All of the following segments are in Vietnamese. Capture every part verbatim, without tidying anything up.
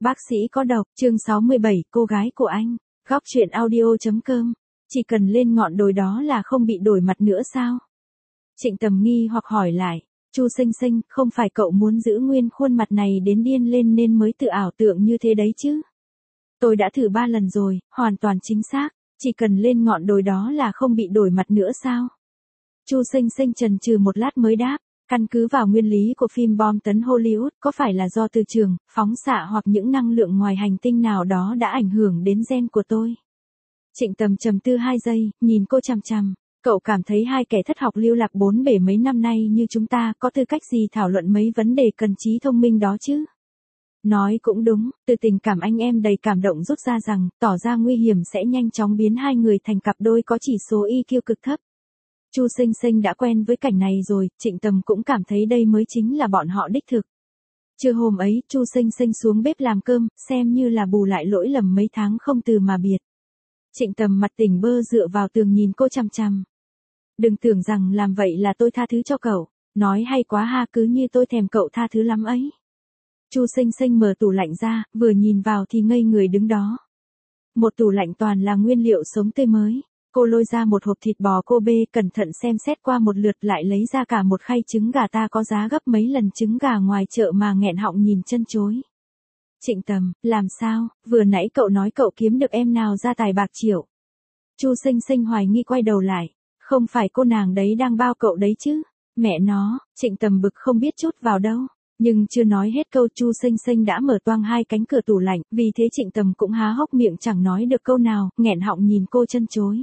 Bác sĩ có độc, chương sáu mươi bảy, cô gái của anh. Góc truyện audio.com. Chỉ cần lên ngọn đồi đó là không bị đổi mặt nữa sao? Trịnh Tầm nghi hoặc hỏi lại. Chu Sinh Sinh, không phải cậu muốn giữ nguyên khuôn mặt này đến điên lên nên mới tự ảo tượng như thế đấy chứ? Tôi đã thử ba lần rồi, hoàn toàn chính xác. Chỉ cần lên ngọn đồi đó là không bị đổi mặt nữa sao? Chu Sinh Sinh chần chừ một lát mới đáp. Căn cứ vào nguyên lý của phim bom tấn Hollywood, có phải là do từ trường, phóng xạ hoặc những năng lượng ngoài hành tinh nào đó đã ảnh hưởng đến gen của tôi? Trịnh Tầm trầm tư hai giây, nhìn cô chằm chằm. Cậu cảm thấy hai kẻ thất học lưu lạc bốn bể mấy năm nay như chúng ta có tư cách gì thảo luận mấy vấn đề cần trí thông minh đó chứ? Nói cũng đúng, từ tình cảm anh em đầy cảm động rút ra rằng, tỏ ra nguy hiểm sẽ nhanh chóng biến hai người thành cặp đôi có chỉ số i kiu cực thấp. Chu Sinh Sinh đã quen với cảnh này rồi, Trịnh Tầm cũng cảm thấy đây mới chính là bọn họ đích thực. Trưa hôm ấy, Chu Sinh Sinh xuống bếp làm cơm, xem như là bù lại lỗi lầm mấy tháng không từ mà biệt. Trịnh Tầm mặt tỉnh bơ dựa vào tường nhìn cô chằm chằm. Đừng tưởng rằng làm vậy là tôi tha thứ cho cậu, nói hay quá ha, cứ như tôi thèm cậu tha thứ lắm ấy. Chu Sinh Sinh mở tủ lạnh ra, vừa nhìn vào thì ngây người đứng đó. Một tủ lạnh toàn là nguyên liệu sống tươi mới. Cô lôi ra một hộp thịt bò Kobe, cẩn thận xem xét qua một lượt, lại lấy ra cả một khay trứng gà ta có giá gấp mấy lần trứng gà ngoài chợ mà nghẹn họng nhìn chân chối. Trịnh Tầm, làm sao, vừa nãy cậu nói cậu kiếm được em nào ra tài bạc triệu? Chu Sinh Sinh hoài nghi quay đầu lại, không phải cô nàng đấy đang bao cậu đấy chứ? Mẹ nó, Trịnh Tầm bực không biết chút vào đâu. Nhưng chưa nói hết câu Chu Sinh Sinh đã mở toang hai cánh cửa tủ lạnh, vì thế Trịnh Tầm cũng há hốc miệng chẳng nói được câu nào, nghẹn họng nhìn cô chân chối.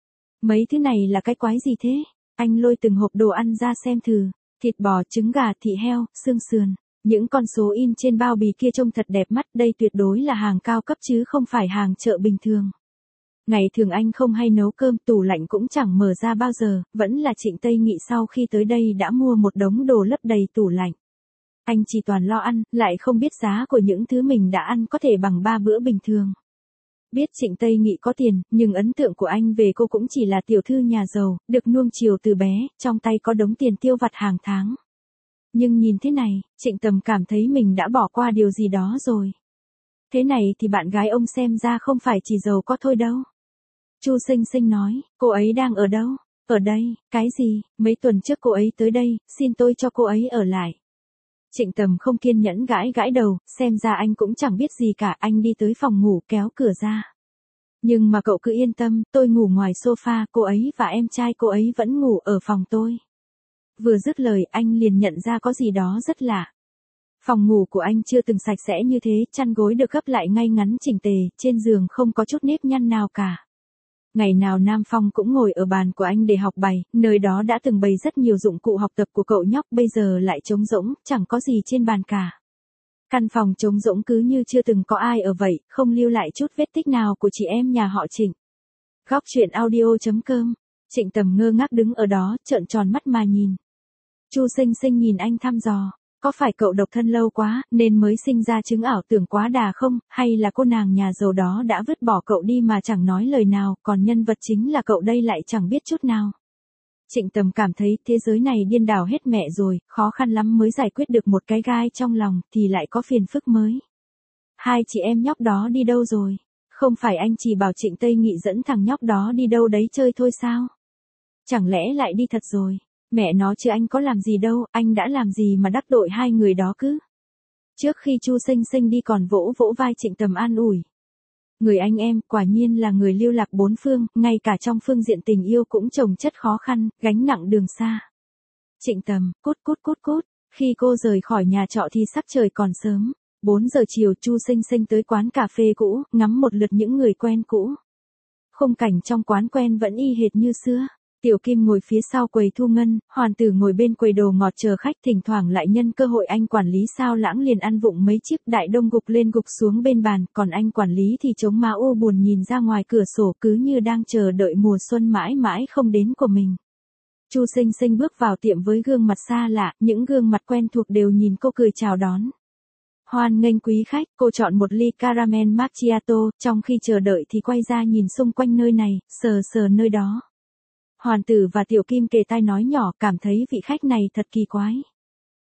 Mấy thứ này là cái quái gì thế? Anh lôi từng hộp đồ ăn ra xem thử. Thịt bò, trứng gà, thịt heo, xương sườn. Những con số in trên bao bì kia trông thật đẹp mắt, đây tuyệt đối là hàng cao cấp chứ không phải hàng chợ bình thường. Ngày thường anh không hay nấu cơm, tủ lạnh cũng chẳng mở ra bao giờ, vẫn là Trịnh Tây Nghị sau khi tới đây đã mua một đống đồ lấp đầy tủ lạnh. Anh chỉ toàn lo ăn, lại không biết giá của những thứ mình đã ăn có thể bằng ba bữa bình thường. Biết Trịnh Tây Nghị có tiền, nhưng ấn tượng của anh về cô cũng chỉ là tiểu thư nhà giàu, được nuông chiều từ bé, trong tay có đống tiền tiêu vặt hàng tháng. Nhưng nhìn thế này, Trịnh Tầm cảm thấy mình đã bỏ qua điều gì đó rồi. Thế này thì bạn gái ông xem ra không phải chỉ giàu có thôi đâu. Chu Sinh Sinh nói, cô ấy đang ở đâu? Ở đây, cái gì, mấy tuần trước cô ấy tới đây, xin tôi cho cô ấy ở lại. Trịnh Tầm không kiên nhẫn gãi gãi đầu, xem ra anh cũng chẳng biết gì cả, anh đi tới phòng ngủ kéo cửa ra. Nhưng mà cậu cứ yên tâm, tôi ngủ ngoài sofa, cô ấy và em trai cô ấy vẫn ngủ ở phòng tôi. Vừa dứt lời anh liền nhận ra có gì đó rất lạ. Phòng ngủ của anh chưa từng sạch sẽ như thế, chăn gối được gấp lại ngay ngắn chỉnh tề, trên giường không có chút nếp nhăn nào cả. Ngày nào Nam Phong cũng ngồi ở bàn của anh để học bài, nơi đó đã từng bày rất nhiều dụng cụ học tập của cậu nhóc, bây giờ lại trống rỗng, chẳng có gì trên bàn cả. Căn phòng trống rỗng cứ như chưa từng có ai ở vậy, không lưu lại chút vết tích nào của chị em nhà họ Trịnh. Góc truyện audio.com. Trịnh Tầm ngơ ngác đứng ở đó, trợn tròn mắt mà nhìn. Chu Sinh Sinh nhìn anh thăm dò. Có phải cậu độc thân lâu quá, nên mới sinh ra chứng ảo tưởng quá đà không, hay là cô nàng nhà giàu đó đã vứt bỏ cậu đi mà chẳng nói lời nào, còn nhân vật chính là cậu đây lại chẳng biết chút nào. Trịnh Tầm cảm thấy thế giới này điên đảo hết mẹ rồi, khó khăn lắm mới giải quyết được một cái gai trong lòng, thì lại có phiền phức mới. Hai chị em nhóc đó đi đâu rồi? Không phải anh chỉ bảo Trịnh Tây Nghị dẫn thằng nhóc đó đi đâu đấy chơi thôi sao? Chẳng lẽ lại đi thật rồi? Mẹ nó chứ anh có làm gì đâu, anh đã làm gì mà đắc tội hai người đó cứ. Trước khi Chu Sinh Sinh đi còn vỗ vỗ vai Trịnh Tầm an ủi. Người anh em, quả nhiên là người lưu lạc bốn phương, ngay cả trong phương diện tình yêu cũng chồng chất khó khăn, gánh nặng đường xa. Trịnh Tầm, cút cút cút cút, khi cô rời khỏi nhà trọ thì sắc trời còn sớm. bốn giờ chiều Chu Sinh Sinh tới quán cà phê cũ, ngắm một lượt những người quen cũ. Khung cảnh trong quán quen vẫn y hệt như xưa. Tiểu Kim ngồi phía sau quầy thu ngân, Hoàn Tử ngồi bên quầy đồ ngọt chờ khách, thỉnh thoảng lại nhân cơ hội anh quản lý sao lãng liền ăn vụng mấy chiếc đại đông gục lên gục xuống bên bàn, còn anh quản lý thì chống má u buồn nhìn ra ngoài cửa sổ cứ như đang chờ đợi mùa xuân mãi mãi không đến của mình. Chu Sinh Sinh bước vào tiệm với gương mặt xa lạ, những gương mặt quen thuộc đều nhìn cô cười chào đón. Hoan nghênh quý khách, cô chọn một ly caramel macchiato, trong khi chờ đợi thì quay ra nhìn xung quanh nơi này, sờ sờ nơi đó. Hoàn Tử và Tiểu Kim kề tai nói nhỏ, cảm thấy vị khách này thật kỳ quái.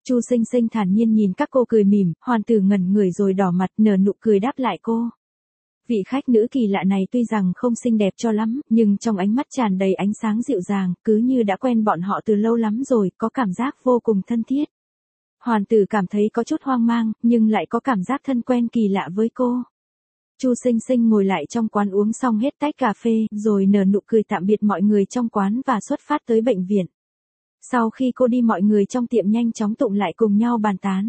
Chu Sinh Sinh thản nhiên nhìn các cô cười mỉm, Hoàn Tử ngẩn người rồi đỏ mặt nở nụ cười đáp lại cô. Vị khách nữ kỳ lạ này tuy rằng không xinh đẹp cho lắm, nhưng trong ánh mắt tràn đầy ánh sáng dịu dàng, cứ như đã quen bọn họ từ lâu lắm rồi, có cảm giác vô cùng thân thiết. Hoàn Tử cảm thấy có chút hoang mang, nhưng lại có cảm giác thân quen kỳ lạ với cô. Chu Sinh Sinh ngồi lại trong quán uống xong hết tách cà phê, rồi nở nụ cười tạm biệt mọi người trong quán và xuất phát tới bệnh viện. Sau khi cô đi mọi người trong tiệm nhanh chóng tụng lại cùng nhau bàn tán.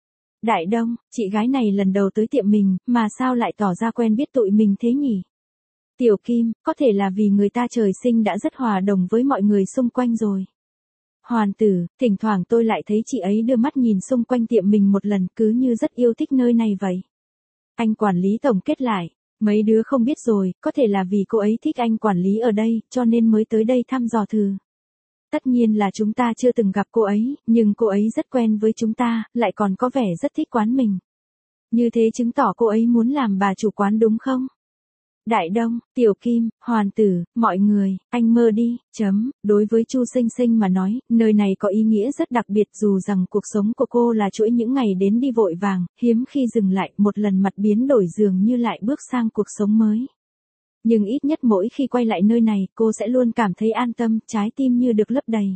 Đại Đông, chị gái này lần đầu tới tiệm mình, mà sao lại tỏ ra quen biết tụi mình thế nhỉ? Tiểu Kim, có thể là vì người ta trời sinh đã rất hòa đồng với mọi người xung quanh rồi. Hoàn Tử, thỉnh thoảng tôi lại thấy chị ấy đưa mắt nhìn xung quanh tiệm mình một lần, cứ như rất yêu thích nơi này vậy. Anh quản lý tổng kết lại, mấy đứa không biết rồi, có thể là vì cô ấy thích anh quản lý ở đây, cho nên mới tới đây thăm dò thử. Tất nhiên là chúng ta chưa từng gặp cô ấy, nhưng cô ấy rất quen với chúng ta, lại còn có vẻ rất thích quán mình. Như thế chứng tỏ cô ấy muốn làm bà chủ quán đúng không? Đại Đông, Tiểu Kim, Hoàn Tử, mọi người, anh mơ đi, chấm, đối với Chu Sinh Sinh mà nói, nơi này có ý nghĩa rất đặc biệt dù rằng cuộc sống của cô là chuỗi những ngày đến đi vội vàng, hiếm khi dừng lại, một lần mặt biến đổi dường như lại bước sang cuộc sống mới. Nhưng ít nhất mỗi khi quay lại nơi này, cô sẽ luôn cảm thấy an tâm, trái tim như được lấp đầy.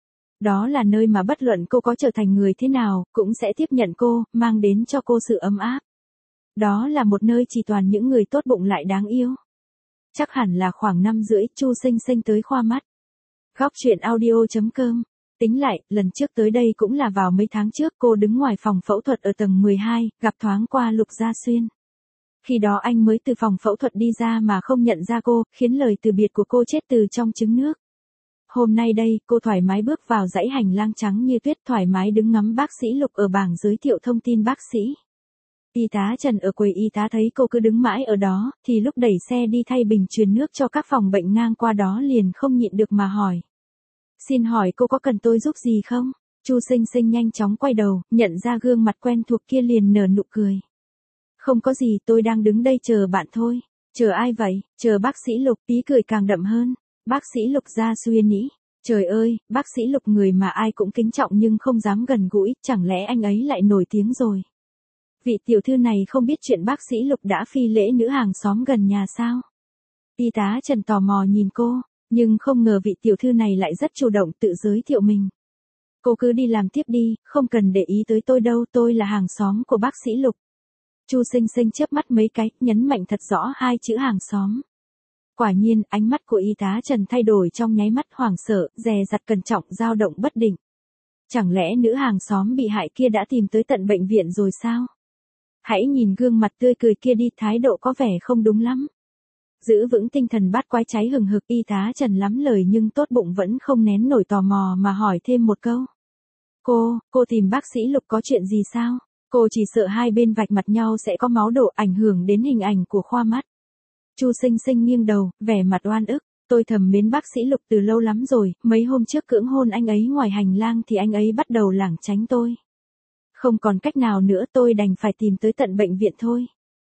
Đó là nơi mà bất luận cô có trở thành người thế nào, cũng sẽ tiếp nhận cô, mang đến cho cô sự ấm áp. Đó là một nơi chỉ toàn những người tốt bụng lại đáng yêu. Chắc hẳn là khoảng năm rưỡi, Chu Sinh Sinh tới khoa mắt. Góc truyện audio chấm com. Tính lại, lần trước tới đây cũng là vào mấy tháng trước, cô đứng ngoài phòng phẫu thuật ở tầng mười hai, gặp thoáng qua Lục Gia Xuyên. Khi đó anh mới từ phòng phẫu thuật đi ra mà không nhận ra cô, khiến lời từ biệt của cô chết từ trong trứng nước. Hôm nay đây, cô thoải mái bước vào dãy hành lang trắng như tuyết, thoải mái đứng ngắm bác sĩ Lục ở bảng giới thiệu thông tin bác sĩ. Y tá Trần ở quầy y tá thấy cô cứ đứng mãi ở đó, thì lúc đẩy xe đi thay bình truyền nước cho các phòng bệnh ngang qua đó liền không nhịn được mà hỏi. Xin hỏi cô có cần tôi giúp gì không? Chu Sinh Sinh nhanh chóng quay đầu, nhận ra gương mặt quen thuộc kia liền nở nụ cười. Không có gì, tôi đang đứng đây chờ bạn thôi. Chờ ai vậy? Chờ bác sĩ Lục, ý cười càng đậm hơn. Bác sĩ Lục Gia Xuyên nghĩ. Trời ơi, bác sĩ Lục người mà ai cũng kính trọng nhưng không dám gần gũi, chẳng lẽ anh ấy lại nổi tiếng rồi? Vị tiểu thư này không biết chuyện bác sĩ Lục đã phi lễ nữ hàng xóm gần nhà sao? Y tá Trần tò mò nhìn cô, nhưng không ngờ vị tiểu thư này lại rất chủ động tự giới thiệu mình. Cô cứ đi làm tiếp đi, không cần để ý tới tôi đâu, tôi là hàng xóm của bác sĩ Lục. Chu Sinh Sinh chớp mắt mấy cái, nhấn mạnh thật rõ hai chữ hàng xóm. Quả nhiên, ánh mắt của y tá Trần thay đổi trong nháy mắt, hoảng sợ, dè dặt cẩn trọng, dao động bất định. Chẳng lẽ nữ hàng xóm bị hại kia đã tìm tới tận bệnh viện rồi sao? Hãy nhìn gương mặt tươi cười kia đi, thái độ có vẻ không đúng lắm. Giữ vững tinh thần bát quái cháy hừng hực, y tá Trần lắm lời nhưng tốt bụng vẫn không nén nổi tò mò mà hỏi thêm một câu. Cô, cô tìm bác sĩ Lục có chuyện gì sao? Cô chỉ sợ hai bên vạch mặt nhau sẽ có máu đổ ảnh hưởng đến hình ảnh của khoa mắt. Chu Sinh Sinh nghiêng đầu, vẻ mặt oan ức. Tôi thầm mến bác sĩ Lục từ lâu lắm rồi, mấy hôm trước cưỡng hôn anh ấy ngoài hành lang thì anh ấy bắt đầu lảng tránh tôi. Không còn cách nào nữa, tôi đành phải tìm tới tận bệnh viện thôi.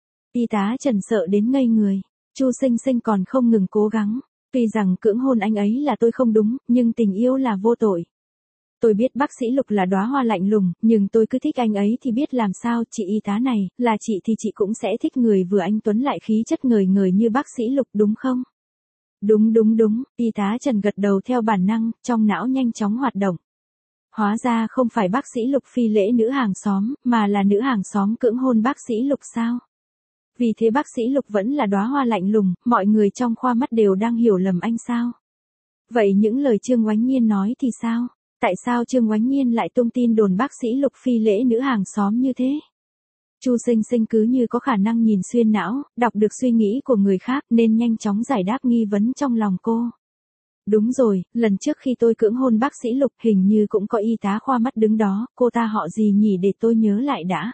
Y tá Trần sợ đến ngây người. Chu Sinh Sinh còn không ngừng cố gắng. Tuy rằng cưỡng hôn anh ấy là tôi không đúng, nhưng tình yêu là vô tội. Tôi biết bác sĩ Lục là đóa hoa lạnh lùng, nhưng tôi cứ thích anh ấy thì biết làm sao, chị y tá này, là chị thì chị cũng sẽ thích người vừa anh tuấn lại khí chất ngời ngời như bác sĩ Lục đúng không? Đúng đúng đúng, y tá Trần gật đầu theo bản năng, trong não nhanh chóng hoạt động. Hóa ra không phải bác sĩ Lục phi lễ nữ hàng xóm, mà là nữ hàng xóm cưỡng hôn bác sĩ Lục sao? Vì thế bác sĩ Lục vẫn là đóa hoa lạnh lùng, mọi người trong khoa mắt đều đang hiểu lầm anh sao? Vậy những lời Trương Oánh Nhiên nói thì sao? Tại sao Trương Oánh Nhiên lại tung tin đồn bác sĩ Lục phi lễ nữ hàng xóm như thế? Chu Sinh Sinh cứ như có khả năng nhìn xuyên não, đọc được suy nghĩ của người khác nên nhanh chóng giải đáp nghi vấn trong lòng cô. Đúng rồi, lần trước khi tôi cưỡng hôn bác sĩ Lục hình như cũng có y tá khoa mắt đứng đó, cô ta họ gì nhỉ để tôi nhớ lại đã.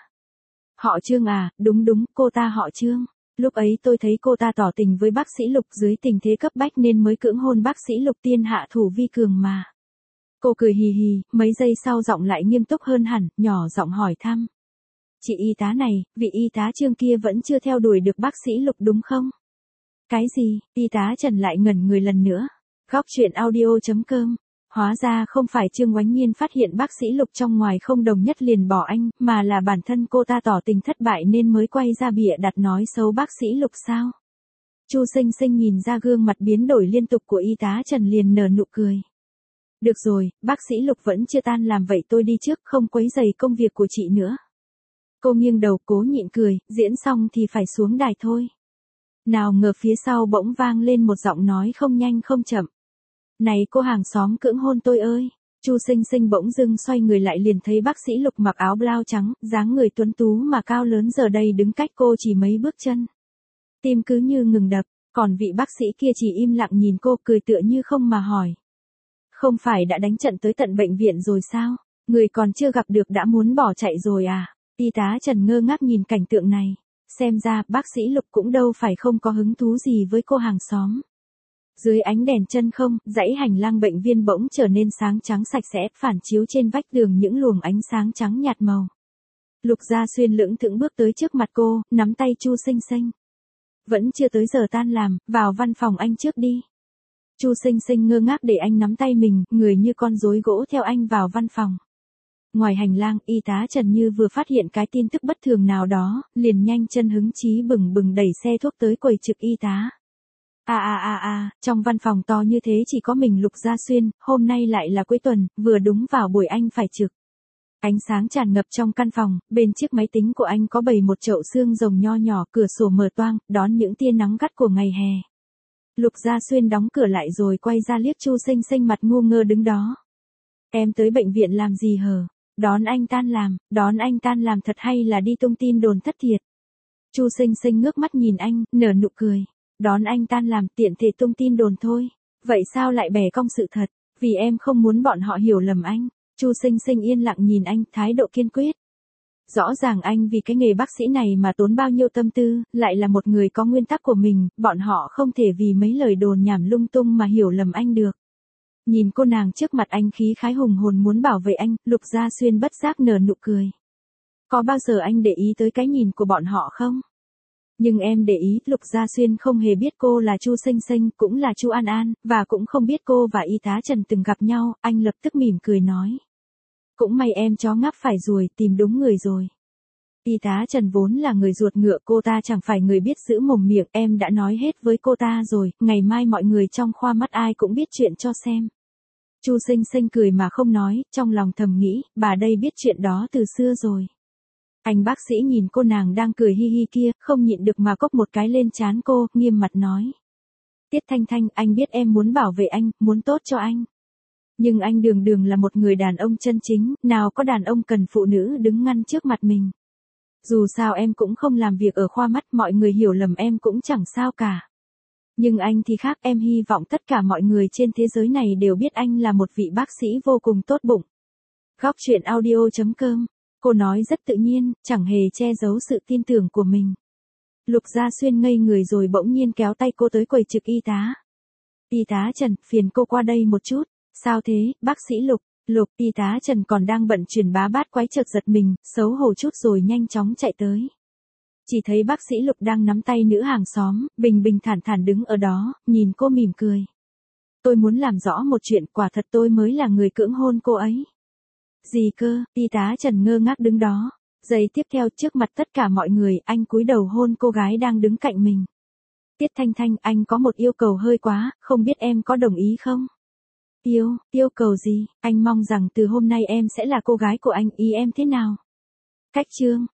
Họ Trương à, đúng đúng, cô ta họ Trương. Lúc ấy tôi thấy cô ta tỏ tình với bác sĩ Lục dưới tình thế cấp bách nên mới cưỡng hôn bác sĩ Lục, tiên hạ thủ vi cường mà. Cô cười hì hì, mấy giây sau giọng lại nghiêm túc hơn hẳn, nhỏ giọng hỏi thăm. Chị y tá này, vị y tá Trương kia vẫn chưa theo đuổi được bác sĩ Lục đúng không? Cái gì? Y tá Trần lại ngẩn người lần nữa. Góc truyện audio chấm com Hóa ra không phải Trương Oánh Nhiên phát hiện bác sĩ Lục trong ngoài không đồng nhất liền bỏ anh, mà là bản thân cô ta tỏ tình thất bại nên mới quay ra bịa đặt nói xấu bác sĩ Lục sao. Chu Sinh Sinh nhìn ra gương mặt biến đổi liên tục của y tá Trần liền nở nụ cười. Được rồi, bác sĩ Lục vẫn chưa tan làm vậy tôi đi trước không quấy rầy công việc của chị nữa. Cô nghiêng đầu cố nhịn cười, diễn xong thì phải xuống đài thôi. Nào ngờ phía sau bỗng vang lên một giọng nói không nhanh không chậm. Này cô hàng xóm cưỡng hôn tôi ơi. Chu Sinh Sinh bỗng dưng xoay người lại liền thấy bác sĩ Lục mặc áo blau trắng, dáng người tuấn tú mà cao lớn giờ đây đứng cách cô chỉ mấy bước chân. Tim cứ như ngừng đập, còn vị bác sĩ kia chỉ im lặng nhìn cô cười tựa như không mà hỏi. Không phải đã đánh trận tới tận bệnh viện rồi sao? Người còn chưa gặp được đã muốn bỏ chạy rồi à? Y tá Trần ngơ ngác nhìn cảnh tượng này. Xem ra bác sĩ Lục cũng đâu phải không có hứng thú gì với cô hàng xóm. Dưới ánh đèn chân không, dãy hành lang bệnh viện bỗng trở nên sáng trắng sạch sẽ, phản chiếu trên vách tường những luồng ánh sáng trắng nhạt màu. Lục Gia Xuyên lững thững bước tới trước mặt cô, nắm tay Chu Sinh Sinh. Vẫn chưa tới giờ tan làm, vào văn phòng anh trước đi. Chu Sinh Sinh ngơ ngác để anh nắm tay mình, người như con rối gỗ theo anh vào văn phòng. Ngoài hành lang, y tá Trần như vừa phát hiện cái tin tức bất thường nào đó, liền nhanh chân hứng chí bừng bừng đẩy xe thuốc tới quầy trực y tá. À à à à, trong văn phòng to như thế chỉ có mình Lục Gia Xuyên, hôm nay lại là cuối tuần, vừa đúng vào buổi anh phải trực. Ánh sáng tràn ngập trong căn phòng, bên chiếc máy tính của anh có bày một chậu xương rồng nho nhỏ, cửa sổ mở toang, đón những tia nắng gắt của ngày hè. Lục Gia Xuyên đóng cửa lại rồi quay ra liếc Chu Sinh Sinh mặt ngu ngơ đứng đó. Em tới bệnh viện làm gì hờ? Đón anh tan làm, đón anh tan làm thật hay là đi tung tin đồn thất thiệt? Chu Sinh Sinh ngước mắt nhìn anh, nở nụ cười. Đón anh tan làm tiện thể tung tin đồn thôi. Vậy sao lại bẻ cong sự thật? Vì em không muốn bọn họ hiểu lầm anh. Chu Sinh Sinh yên lặng nhìn anh, thái độ kiên quyết. Rõ ràng anh vì cái nghề bác sĩ này mà tốn bao nhiêu tâm tư, lại là một người có nguyên tắc của mình, bọn họ không thể vì mấy lời đồn nhảm lung tung mà hiểu lầm anh được. Nhìn cô nàng trước mặt anh khí khái hùng hồn muốn bảo vệ anh, Lục Gia Xuyên bất giác nở nụ cười. Có bao giờ anh để ý tới cái nhìn của bọn họ không? Nhưng em để ý, Lục Gia Xuyên không hề biết cô là Chu Sinh Sinh, cũng là Chu An An, và cũng không biết cô và y tá Trần từng gặp nhau, anh lập tức mỉm cười nói. Cũng may em chó ngáp phải ruồi, tìm đúng người rồi. Y tá Trần vốn là người ruột ngựa, cô ta chẳng phải người biết giữ mồm miệng, em đã nói hết với cô ta rồi, ngày mai mọi người trong khoa mắt ai cũng biết chuyện cho xem. Chu Sinh Sinh cười mà không nói, trong lòng thầm nghĩ, bà đây biết chuyện đó từ xưa rồi. Anh bác sĩ nhìn cô nàng đang cười hi hi kia, không nhịn được mà cốc một cái lên trán cô, nghiêm mặt nói. Tiết Thanh Thanh, anh biết em muốn bảo vệ anh, muốn tốt cho anh. Nhưng anh đường đường là một người đàn ông chân chính, nào có đàn ông cần phụ nữ đứng ngăn trước mặt mình. Dù sao em cũng không làm việc ở khoa mắt, mọi người hiểu lầm em cũng chẳng sao cả. Nhưng anh thì khác, em hy vọng tất cả mọi người trên thế giới này đều biết anh là một vị bác sĩ vô cùng tốt bụng. Góc truyện audio chấm com. Cô nói rất tự nhiên, chẳng hề che giấu sự tin tưởng của mình. Lục Gia Xuyên ngây người rồi bỗng nhiên kéo tay cô tới quầy trực y tá. Y tá Trần, phiền cô qua đây một chút. Sao thế, bác sĩ Lục? Lục, y tá Trần còn đang bận truyền bá bát quái chợt giật mình, xấu hổ chút rồi nhanh chóng chạy tới. Chỉ thấy bác sĩ Lục đang nắm tay nữ hàng xóm, bình bình thản thản đứng ở đó, nhìn cô mỉm cười. Tôi muốn làm rõ một chuyện, quả thật tôi mới là người cưỡng hôn cô ấy. Gì cơ? Y tá Trần ngơ ngác đứng đó. Giây tiếp theo trước mặt tất cả mọi người, anh cúi đầu hôn cô gái đang đứng cạnh mình. Tiết Thanh Thanh, anh có một yêu cầu hơi quá, không biết em có đồng ý không? Yêu, yêu cầu gì? Anh mong rằng từ hôm nay em sẽ là cô gái của anh, ý em thế nào? Cách chương.